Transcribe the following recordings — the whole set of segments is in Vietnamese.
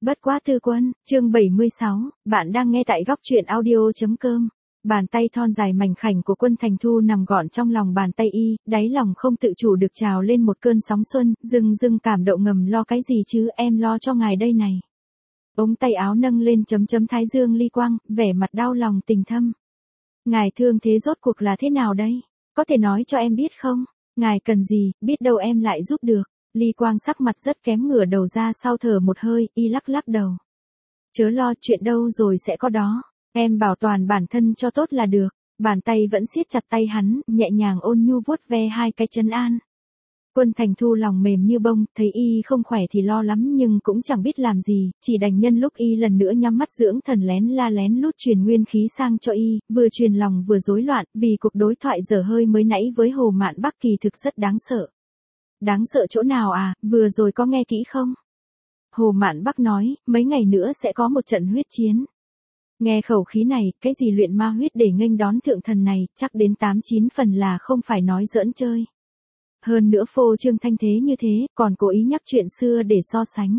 Bất quá tư quân, chương 76, bạn đang nghe tại góc truyện audio.com. Bàn tay thon dài mảnh khảnh của Quân Thành Thu nằm gọn trong lòng bàn tay y, đáy lòng không tự chủ được trào lên một cơn sóng xuân, dưng cảm động ngầm lo cái gì chứ, em lo cho ngài đây này. Ống tay áo nâng lên thái dương ly quang, vẻ mặt đau lòng tình thâm. Ngài thương thế rốt cuộc là thế nào đây? Có thể nói cho em biết không? Ngài cần gì, biết đâu em lại giúp được. Ly Quang sắc mặt rất kém, ngửa đầu ra sau thở một hơi, y lắc đầu. Chớ lo, chuyện đâu rồi sẽ có đó. Em bảo toàn bản thân cho tốt là được. Bàn tay vẫn siết chặt tay hắn, nhẹ nhàng ôn nhu vuốt ve hai cái trấn an. Quân Thành Thu lòng mềm như bông, thấy y không khỏe thì lo lắm nhưng cũng chẳng biết làm gì, chỉ đành nhân lúc y lần nữa nhắm mắt dưỡng thần lén lút truyền nguyên khí sang cho y, vừa truyền lòng vừa rối loạn, vì cuộc đối thoại dở hơi mới nãy với Hồ Mạn Bắc kỳ thực rất đáng sợ. Đáng sợ chỗ nào à, vừa rồi có nghe kỹ không? Hồ Mạn Bắc nói, mấy ngày nữa sẽ có một trận huyết chiến. Nghe khẩu khí này, cái gì luyện ma huyết để nghênh đón thượng thần này, chắc đến 8-9 phần là không phải nói giỡn chơi. Hơn nữa phô trương thanh thế như thế, còn cố ý nhắc chuyện xưa để so sánh.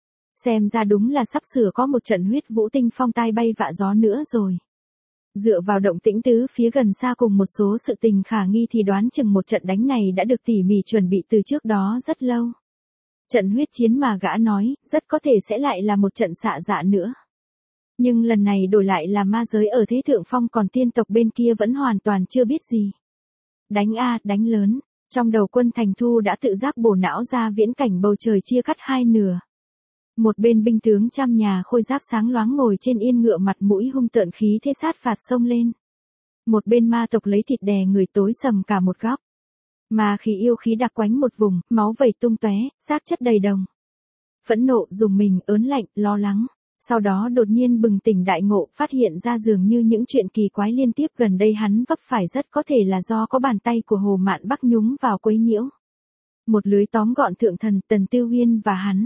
Xem ra đúng là sắp sửa có một trận huyết vũ tinh phong tai bay vạ gió nữa rồi. Dựa vào động tĩnh tứ phía gần xa cùng một số sự tình khả nghi thì đoán chừng một trận đánh này đã được tỉ mỉ chuẩn bị từ trước đó rất lâu. Trận huyết chiến mà gã nói, rất có thể sẽ lại là một trận xạ dạ nữa. Nhưng lần này đổi lại là ma giới ở thế thượng phong, còn tiên tộc bên kia vẫn hoàn toàn chưa biết gì. Đánh a, đánh lớn. Trong đầu Quân Thành Thu đã tự giác bổ não ra viễn cảnh bầu trời chia cắt hai nửa. Một bên binh tướng trăm nhà khôi giáp sáng loáng ngồi trên yên ngựa, mặt mũi hung tợn khí thế sát phạt xông lên. Một bên ma tộc lấy thịt đè người tối sầm cả một góc. Ma khí yêu khí đặc quánh một vùng, máu vẩy tung tóe, xác chất đầy đồng. Phẫn nộ, dùng mình, ớn lạnh, lo lắng. Sau đó đột nhiên bừng tỉnh đại ngộ, phát hiện ra dường như những chuyện kỳ quái liên tiếp gần đây hắn vấp phải rất có thể là do có bàn tay của Hồ Mạn Bắc nhúng vào quấy nhiễu. Một lưới tóm gọn thượng thần Tần Tiêu Uyên và hắn.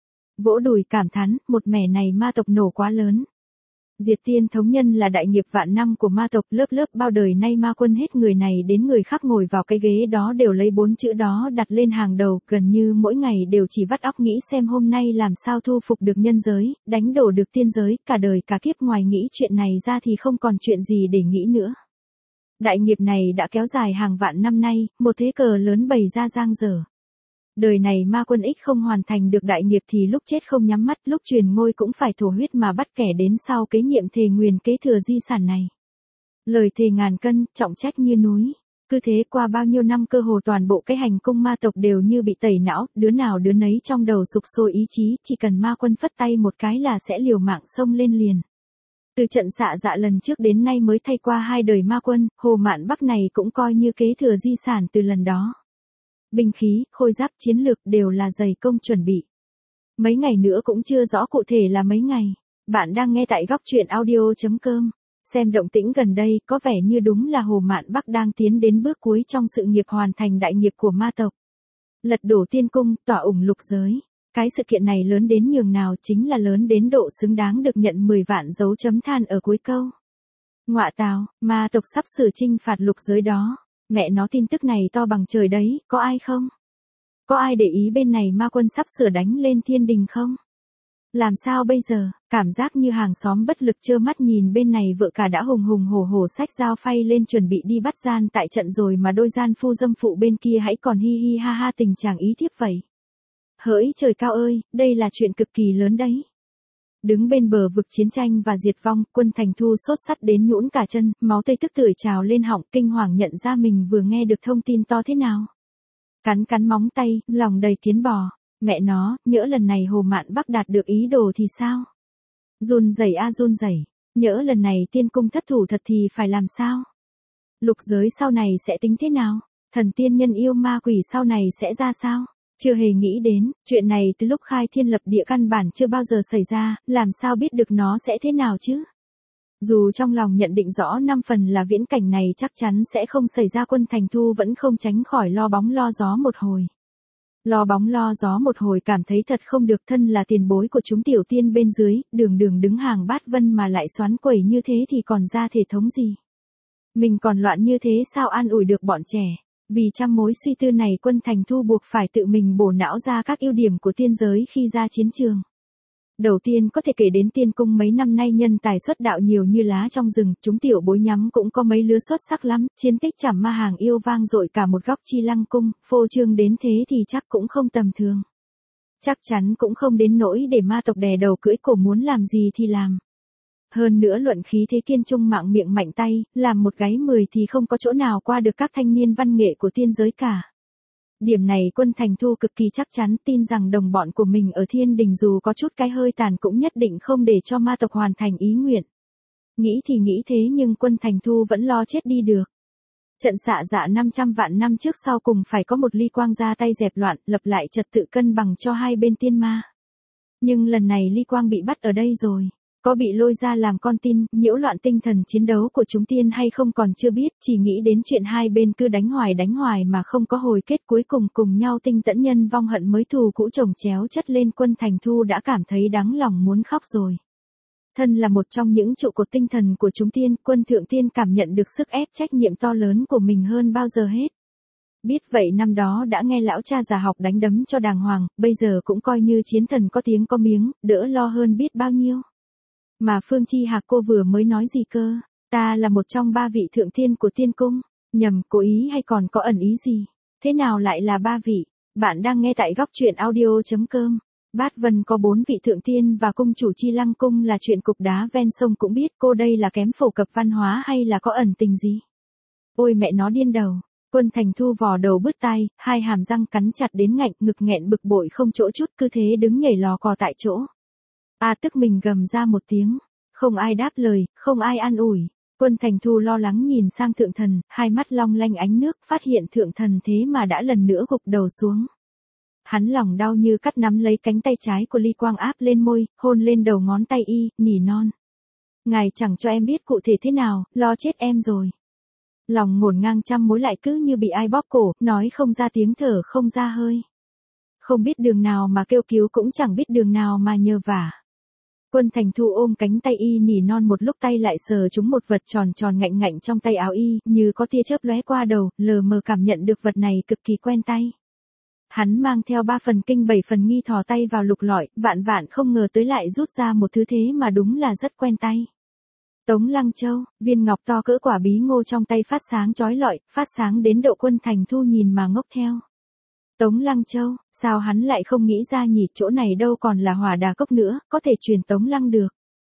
Vỗ đùi cảm thán, một mẻ này ma tộc nổ quá lớn. Diệt tiên thống nhân là đại nghiệp vạn năm của ma tộc, lớp bao đời nay ma quân hết người này đến người khác ngồi vào cái ghế đó đều lấy 4 chữ đó đặt lên hàng đầu, gần như mỗi ngày đều chỉ vắt óc nghĩ xem hôm nay làm sao thu phục được nhân giới, đánh đổ được tiên giới, cả đời cả kiếp ngoài nghĩ chuyện này ra thì không còn chuyện gì để nghĩ nữa. Đại nghiệp này đã kéo dài hàng vạn năm nay, một thế cờ lớn bày ra dang dở. Đời này ma quân ích không hoàn thành được đại nghiệp thì lúc chết không nhắm mắt, lúc truyền ngôi cũng phải thổ huyết mà bắt kẻ đến sau kế nhiệm thề nguyền kế thừa di sản này. Lời thề ngàn cân, trọng trách như núi. Cứ thế qua bao nhiêu năm cơ hồ toàn bộ cái hành cung ma tộc đều như bị tẩy não, đứa nào đứa nấy trong đầu sục sôi ý chí, chỉ cần ma quân phất tay một cái là sẽ liều mạng xông lên liền. Từ trận xạ dạ lần trước đến nay mới thay qua 2 đời ma quân, Hồ Mạn Bắc này cũng coi như kế thừa di sản từ lần đó. Binh khí, khôi giáp, chiến lược đều là dày công chuẩn bị. Mấy ngày nữa cũng chưa rõ cụ thể là mấy ngày. Bạn đang nghe tại góc truyện audio.com. Xem động tĩnh gần đây, có vẻ như đúng là Hồ Mạn Bắc đang tiến đến bước cuối trong sự nghiệp hoàn thành đại nghiệp của ma tộc. Lật đổ tiên cung, tỏa ủng lục giới. Cái sự kiện này lớn đến nhường nào, chính là lớn đến độ xứng đáng được nhận 10 vạn dấu chấm than ở cuối câu. Ngọa tào, ma tộc sắp sửa chinh phạt lục giới đó. Mẹ nó, tin tức này to bằng trời đấy, có ai không? Có ai để ý bên này ma quân sắp sửa đánh lên thiên đình không? Làm sao bây giờ, cảm giác như hàng xóm bất lực trơ mắt nhìn bên này vợ cả đã hùng hổ xách dao phay lên chuẩn bị đi bắt gian tại trận rồi mà đôi gian phu dâm phụ bên kia hãy còn hi hi ha ha tình trạng ý thiếp vậy. Hỡi trời cao ơi, đây là chuyện cực kỳ lớn đấy. Đứng bên bờ vực chiến tranh và diệt vong, Quân Thành Thu sốt sắt đến nhũn cả chân, máu tươi tức tưởi trào lên họng, kinh hoàng nhận ra mình vừa nghe được thông tin to thế nào. Cắn móng tay, lòng đầy kiến bò. Mẹ nó, nhỡ lần này Hồ Mạn Bắc đạt được ý đồ thì sao? Run rẩy. Nhỡ lần này tiên cung thất thủ thật thì phải làm sao? Lục giới sau này sẽ tính thế nào? Thần tiên nhân yêu ma quỷ sau này sẽ ra sao? Chưa hề nghĩ đến, chuyện này từ lúc khai thiên lập địa căn bản chưa bao giờ xảy ra, làm sao biết được nó sẽ thế nào chứ? Dù trong lòng nhận định rõ 5 phần là viễn cảnh này chắc chắn sẽ không xảy ra, Quân Thành Thu vẫn không tránh khỏi lo bóng lo gió một hồi. Lo bóng lo gió một hồi cảm thấy thật không được, thân là tiền bối của chúng tiểu tiên bên dưới, đường đứng hàng bát vân mà lại xoắn quẩy như thế thì còn ra thể thống gì? Mình còn loạn như thế sao an ủi được bọn trẻ? Vì trăm mối suy tư này Quân Thành Thu buộc phải tự mình bổ não ra các ưu điểm của tiên giới khi ra chiến trường. Đầu tiên có thể kể đến tiên cung mấy năm nay nhân tài xuất đạo nhiều như lá trong rừng, chúng tiểu bối nhắm cũng có mấy lứa xuất sắc lắm, chiến tích chảm ma hàng yêu vang dội cả một góc Chi Lăng cung, phô trương đến thế thì chắc cũng không tầm thường. Chắc chắn cũng không đến nỗi để ma tộc đè đầu cưỡi cổ muốn làm gì thì làm. Hơn nữa luận khí thế kiên trung mạng miệng mạnh tay, làm một gáy 10 thì không có chỗ nào qua được các thanh niên văn nghệ của tiên giới cả. Điểm này Quân Thành Thu cực kỳ chắc chắn, tin rằng đồng bọn của mình ở Thiên Đình dù có chút cái hơi tàn cũng nhất định không để cho ma tộc hoàn thành ý nguyện. Nghĩ thì nghĩ thế nhưng Quân Thành Thu vẫn lo chết đi được. Trận xạ dạ 500 vạn năm trước sau cùng phải có một Ly Quang ra tay dẹp loạn, lập lại trật tự cân bằng cho hai bên tiên ma. Nhưng lần này Ly Quang bị bắt ở đây rồi. Có bị lôi ra làm con tin, nhiễu loạn tinh thần chiến đấu của chúng tiên hay không còn chưa biết, chỉ nghĩ đến chuyện hai bên cứ đánh hoài mà không có hồi kết, cuối cùng cùng nhau tinh tẫn nhân vong hận mới thù cũ chồng chéo chất lên. Quân Thành Thu đã cảm thấy đáng lòng muốn khóc rồi. Thân là một trong những trụ cột tinh thần của chúng tiên, Quân Thượng Tiên cảm nhận được sức ép trách nhiệm to lớn của mình hơn bao giờ hết. Biết vậy năm đó đã nghe lão cha già học đánh đấm cho đàng hoàng, bây giờ cũng coi như chiến thần có tiếng có miếng, đỡ lo hơn biết bao nhiêu. Mà Phương Chi Hạc cô vừa mới nói gì cơ? Ta là một trong 3 vị thượng tiên của tiên cung. Nhầm, cố ý hay còn có ẩn ý gì? Thế nào lại là 3 vị? Bạn đang nghe tại góc truyện audio.com. Bát Vân có 4 vị thượng tiên và cung chủ Chi Lăng cung là chuyện cục đá ven sông cũng biết, cô đây là kém phổ cập văn hóa hay là có ẩn tình gì? Ôi mẹ nó điên đầu. Quân Thành Thu vò đầu bứt tai, hai hàm răng cắn chặt đến ngạnh, ngực nghẹn bực bội không chỗ chút, cứ thế đứng nhảy lò cò tại chỗ. Tức mình gầm ra một tiếng, không ai đáp lời, không ai an ủi. Quân Thành Thu lo lắng nhìn sang thượng thần, hai mắt long lanh ánh nước, phát hiện thượng thần thế mà đã lần nữa gục đầu xuống. Hắn lòng đau như cắt, nắm lấy cánh tay trái của Ly Quang áp lên môi, hôn lên đầu ngón tay y, nỉ non. Ngài chẳng cho em biết cụ thể thế nào, lo chết em rồi. Lòng ngổn ngang trăm mối lại cứ như bị ai bóp cổ, nói không ra tiếng, thở không ra hơi. Không biết đường nào mà kêu cứu cũng chẳng biết đường nào mà nhờ vả. Quân Thành Thu ôm cánh tay y nỉ non một lúc, tay lại sờ trúng một vật tròn tròn ngạnh ngạnh trong tay áo y, như có tia chớp lóe qua đầu, lờ mờ cảm nhận được vật này cực kỳ quen tay. Hắn mang theo 3 phần kinh 7 phần nghi, thò tay vào lục lọi, vạn không ngờ tới lại rút ra một thứ thế mà đúng là rất quen tay. Tống Lăng Châu, viên ngọc to cỡ quả bí ngô trong tay phát sáng chói lọi, phát sáng đến độ Quân Thành Thu nhìn mà ngốc theo. Tống Lăng Châu, sao hắn lại không nghĩ ra nhỉ, chỗ này đâu còn là Hỏa Đà Cốc nữa, có thể truyền Tống Lăng được.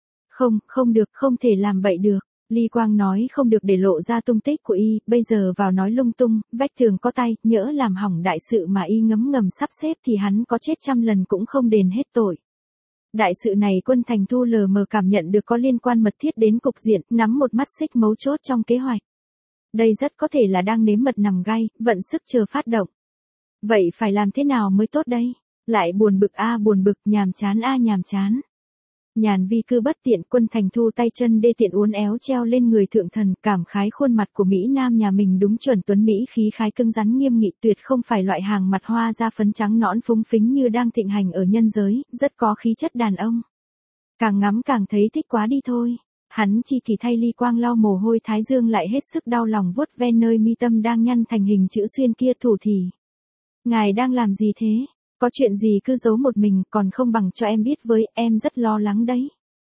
Không được, không thể làm vậy được. Ly Quang nói không được để lộ ra tung tích của y, bây giờ vào nói lung tung, vách tường có tay, nhỡ làm hỏng đại sự mà y ngấm ngầm sắp xếp thì hắn có chết 100 lần cũng không đền hết tội. Đại sự này Quân Thành Thu lờ mờ cảm nhận được có liên quan mật thiết đến cục diện, nắm một mắt xích mấu chốt trong kế hoạch. Đây rất có thể là đang nếm mật nằm gai, vận sức chờ phát động. Vậy phải làm thế nào mới tốt đây? Lại buồn bực buồn bực, nhàm chán nhàm chán. Nhàn vi cư bất tiện. Quân Thành Thu tay chân đê tiện uốn éo treo lên người thượng thần, cảm khái khuôn mặt của Mỹ Nam nhà mình đúng chuẩn tuấn Mỹ khí khái cứng rắn nghiêm nghị, tuyệt không phải loại hàng mặt hoa da phấn trắng nõn phúng phính như đang thịnh hành ở nhân giới, rất có khí chất đàn ông. Càng ngắm càng thấy thích quá đi thôi. Hắn chi kỳ thay Ly Quang lau mồ hôi thái dương, lại hết sức đau lòng vuốt ve nơi mi tâm đang nhăn thành hình chữ xuyên kia, thủ thì. Ngài đang làm gì thế? Có chuyện gì cứ giấu một mình, còn không bằng cho em biết với, em rất lo lắng đấy.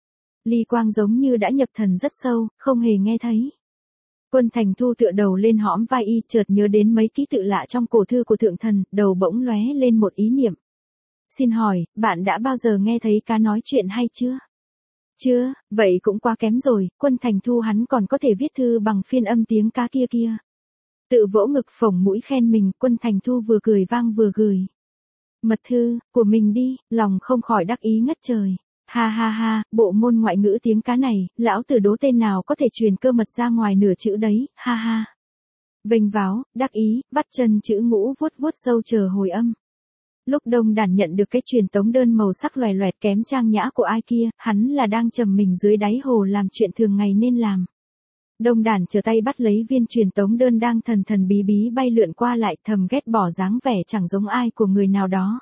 Ly Quang giống như đã nhập thần rất sâu, không hề nghe thấy. Quân Thành Thu tựa đầu lên hõm vai y, chợt nhớ đến mấy ký tự lạ trong cổ thư của thượng thần, đầu bỗng lóe lên một ý niệm. Xin hỏi, bạn đã bao giờ nghe thấy cá nói chuyện hay chưa? Chưa, vậy cũng quá kém rồi. Quân Thành Thu hắn còn có thể viết thư bằng phiên âm tiếng cá kia. Tự vỗ ngực phồng mũi khen mình, Quân Thành Thu vừa cười vang vừa gửi. Mật thư, của mình đi, lòng không khỏi đắc ý ngất trời. Ha, bộ môn ngoại ngữ tiếng cá này, lão tử đố tên nào có thể truyền cơ mật ra ngoài nửa chữ đấy, ha. Vênh váo, đắc ý, vắt chân chữ ngũ vuốt sâu chờ hồi âm. Lúc Đông Đản nhận được cái truyền tống đơn màu sắc loè loẹt kém trang nhã của ai kia, hắn là đang trầm mình dưới đáy hồ làm chuyện thường ngày nên làm. Đông Đản trở tay bắt lấy viên truyền tống đơn đang thần bí bay lượn qua lại, thầm ghét bỏ dáng vẻ chẳng giống ai của người nào đó.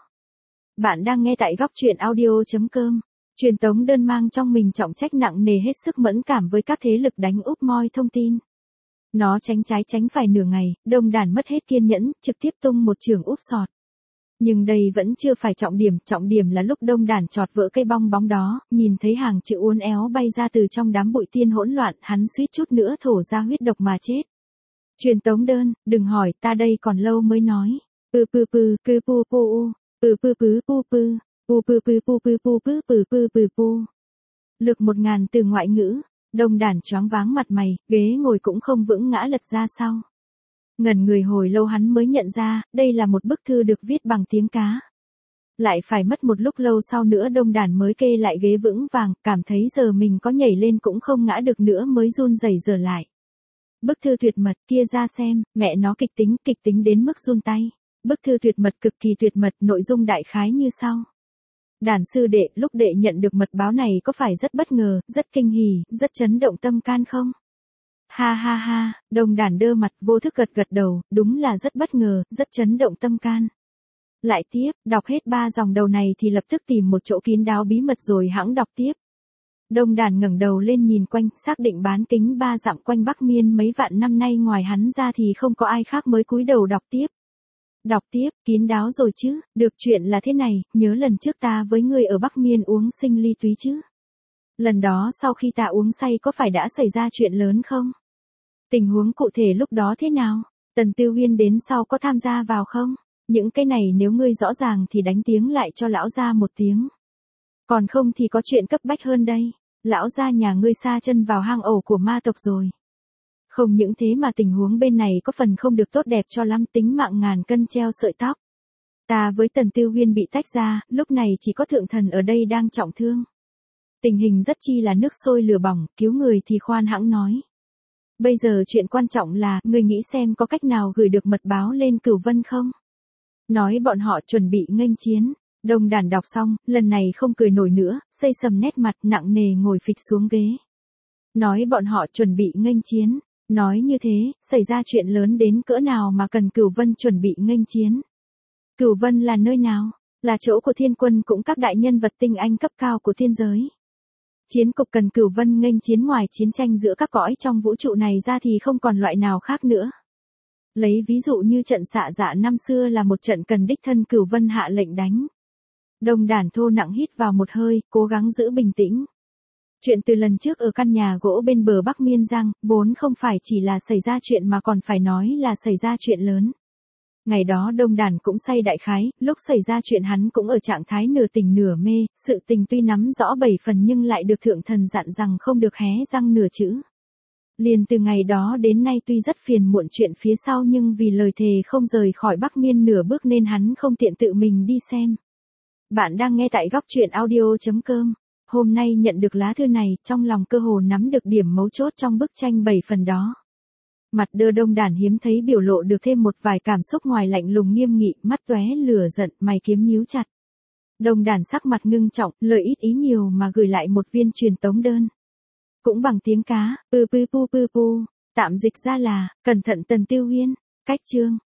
Bạn đang nghe tại góc truyện audio.com. Truyền tống đơn mang trong mình trọng trách nặng nề, hết sức mẫn cảm với các thế lực đánh úp moi thông tin. Nó tránh trái tránh phải nửa ngày, Đông Đản mất hết kiên nhẫn, trực tiếp tung một chưởng úp sọt. Nhưng đây vẫn chưa phải trọng điểm là lúc Đông Đản chọt vỡ cây bong bóng đó, nhìn thấy hàng chữ uốn éo bay ra từ trong đám bụi tiên hỗn loạn, hắn suýt chút nữa thổ ra huyết độc mà chết. Truyền tống đơn, đừng hỏi, ta đây còn lâu mới nói. Pư pư pư, cư pu pu, pư pư pư pu pư, pu pư pư pu pư pu pư pư pư pư pu. Lực 1000 từ ngoại ngữ, Đông Đản choáng váng mặt mày, ghế ngồi cũng không vững ngã lật ra sau. Ngẩn người hồi lâu hắn mới nhận ra, đây là một bức thư được viết bằng tiếng cá. Lại phải mất một lúc lâu sau nữa Đông Đản mới kê lại ghế vững vàng, cảm thấy giờ mình có nhảy lên cũng không ngã được nữa mới run rẩy giở lại. Bức thư tuyệt mật kia ra xem, mẹ nó kịch tính đến mức run tay. Bức thư tuyệt mật cực kỳ tuyệt mật, nội dung đại khái như sau. Đản sư đệ, lúc đệ nhận được mật báo này có phải rất bất ngờ, rất kinh hỉ, rất chấn động tâm can không? Ha ha ha, Đông Đản đơ mặt vô thức gật đầu, đúng là rất bất ngờ, rất chấn động tâm can. Lại tiếp, đọc hết 3 dòng đầu này thì lập tức tìm một chỗ kín đáo bí mật rồi hãng đọc tiếp. Đông Đản ngẩng đầu lên nhìn quanh, xác định bán kính 3 dặm quanh Bắc Miên mấy vạn năm nay ngoài hắn ra thì không có ai khác mới cúi đầu đọc tiếp. Đọc tiếp, kín đáo rồi chứ, được chuyện là thế này, nhớ lần trước ta với người ở Bắc Miên uống sinh ly túy chứ. Lần đó sau khi ta uống say có phải đã xảy ra chuyện lớn không? Tình huống cụ thể lúc đó thế nào? Tần Tư Huyên đến sau có tham gia vào không? Những cái này nếu ngươi rõ ràng thì đánh tiếng lại cho lão gia một tiếng. Còn không thì có chuyện cấp bách hơn đây. Lão gia nhà ngươi sa chân vào hang ổ của ma tộc rồi. Không những thế mà tình huống bên này có phần không được tốt đẹp cho lắm, tính mạng ngàn cân treo sợi tóc. Ta với Tần Tư Huyên bị tách ra, lúc này chỉ có thượng thần ở đây đang trọng thương. Tình hình rất chi là nước sôi lửa bỏng, cứu người thì khoan hãng nói. Bây giờ chuyện quan trọng là, ngươi nghĩ xem có cách nào gửi được mật báo lên Cửu Vân không? Nói bọn họ chuẩn bị nghênh chiến. Đông Đản đọc xong, lần này không cười nổi nữa, xây sầm nét mặt nặng nề ngồi phịch xuống ghế. Nói bọn họ chuẩn bị nghênh chiến. Nói như thế, xảy ra chuyện lớn đến cỡ nào mà cần Cửu Vân chuẩn bị nghênh chiến. Cửu Vân là nơi nào? Là chỗ của thiên quân cũng các đại nhân vật tinh anh cấp cao của thiên giới. Chiến cục cần Cửu Vân nghênh chiến, ngoài chiến tranh giữa các cõi trong vũ trụ này ra thì không còn loại nào khác nữa. Lấy ví dụ như trận xạ dạ năm xưa là một trận cần đích thân Cửu Vân hạ lệnh đánh. Đông Đản thô nặng hít vào một hơi, cố gắng giữ bình tĩnh. Chuyện từ lần trước ở căn nhà gỗ bên bờ Bắc Miên Giang, vốn không phải chỉ là xảy ra chuyện mà còn phải nói là xảy ra chuyện lớn. Ngày đó Đông Đản cũng say đại khái, lúc xảy ra chuyện hắn cũng ở trạng thái nửa tỉnh nửa mê, sự tình tuy nắm rõ 7 phần nhưng lại được thượng thần dặn rằng không được hé răng nửa chữ. Liền từ ngày đó đến nay tuy rất phiền muộn chuyện phía sau nhưng vì lời thề không rời khỏi Bắc Miên nửa bước nên hắn không tiện tự mình đi xem. Bạn đang nghe tại góc truyện audio.com. Hôm nay nhận được lá thư này, trong lòng cơ hồ nắm được điểm mấu chốt trong bức tranh 7 phần đó. Mặt đơ Đông Đản hiếm thấy biểu lộ được thêm một vài cảm xúc ngoài lạnh lùng nghiêm nghị, mắt tóe lửa giận, mày kiếm nhíu chặt. Đông Đản sắc mặt ngưng trọng, lời ít ý nhiều mà gửi lại một viên truyền tống đơn. Cũng bằng tiếng cá, pư pu pu pu, tạm dịch ra là, cẩn thận Tần Tư Huyên, cách chương.